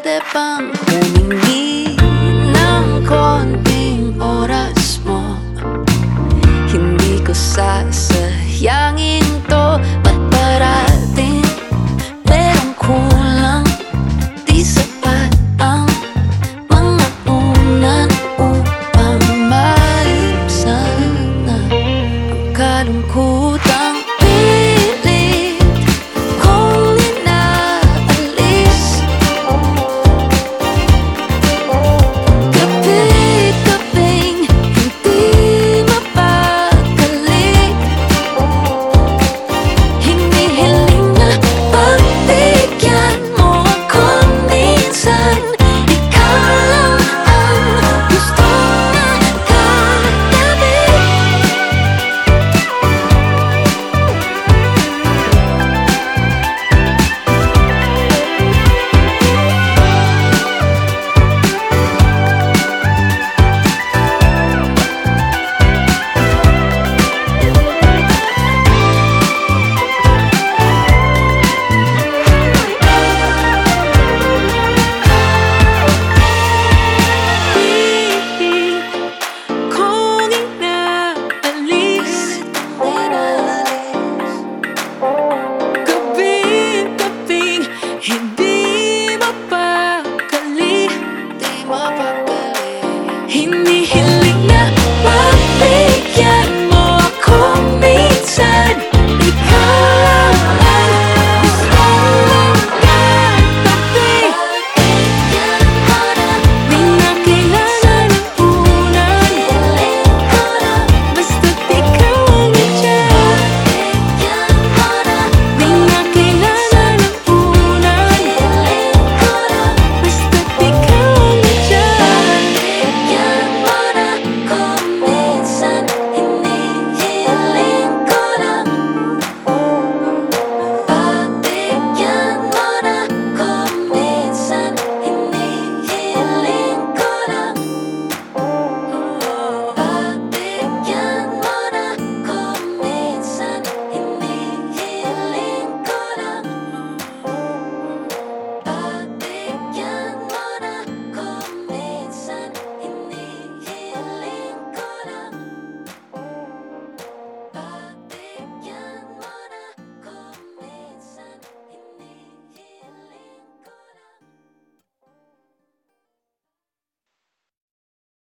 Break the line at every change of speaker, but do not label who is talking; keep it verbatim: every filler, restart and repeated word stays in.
Pwede bang humingi ng konting oras mo? Hindi ko sasayangin to. Ba't parating merong kulang? Di sapat ang mga unan upang maibsan na ang kalungkutang pilit kong inaalis. Gabi-gabing hindi mapakali, hinihiling na pagbigyan mo ako minsan. Ikaw lang ang gustong nakatabi. Kung inaalis, gabi-gabing hindi mapakali, hindi mapakali.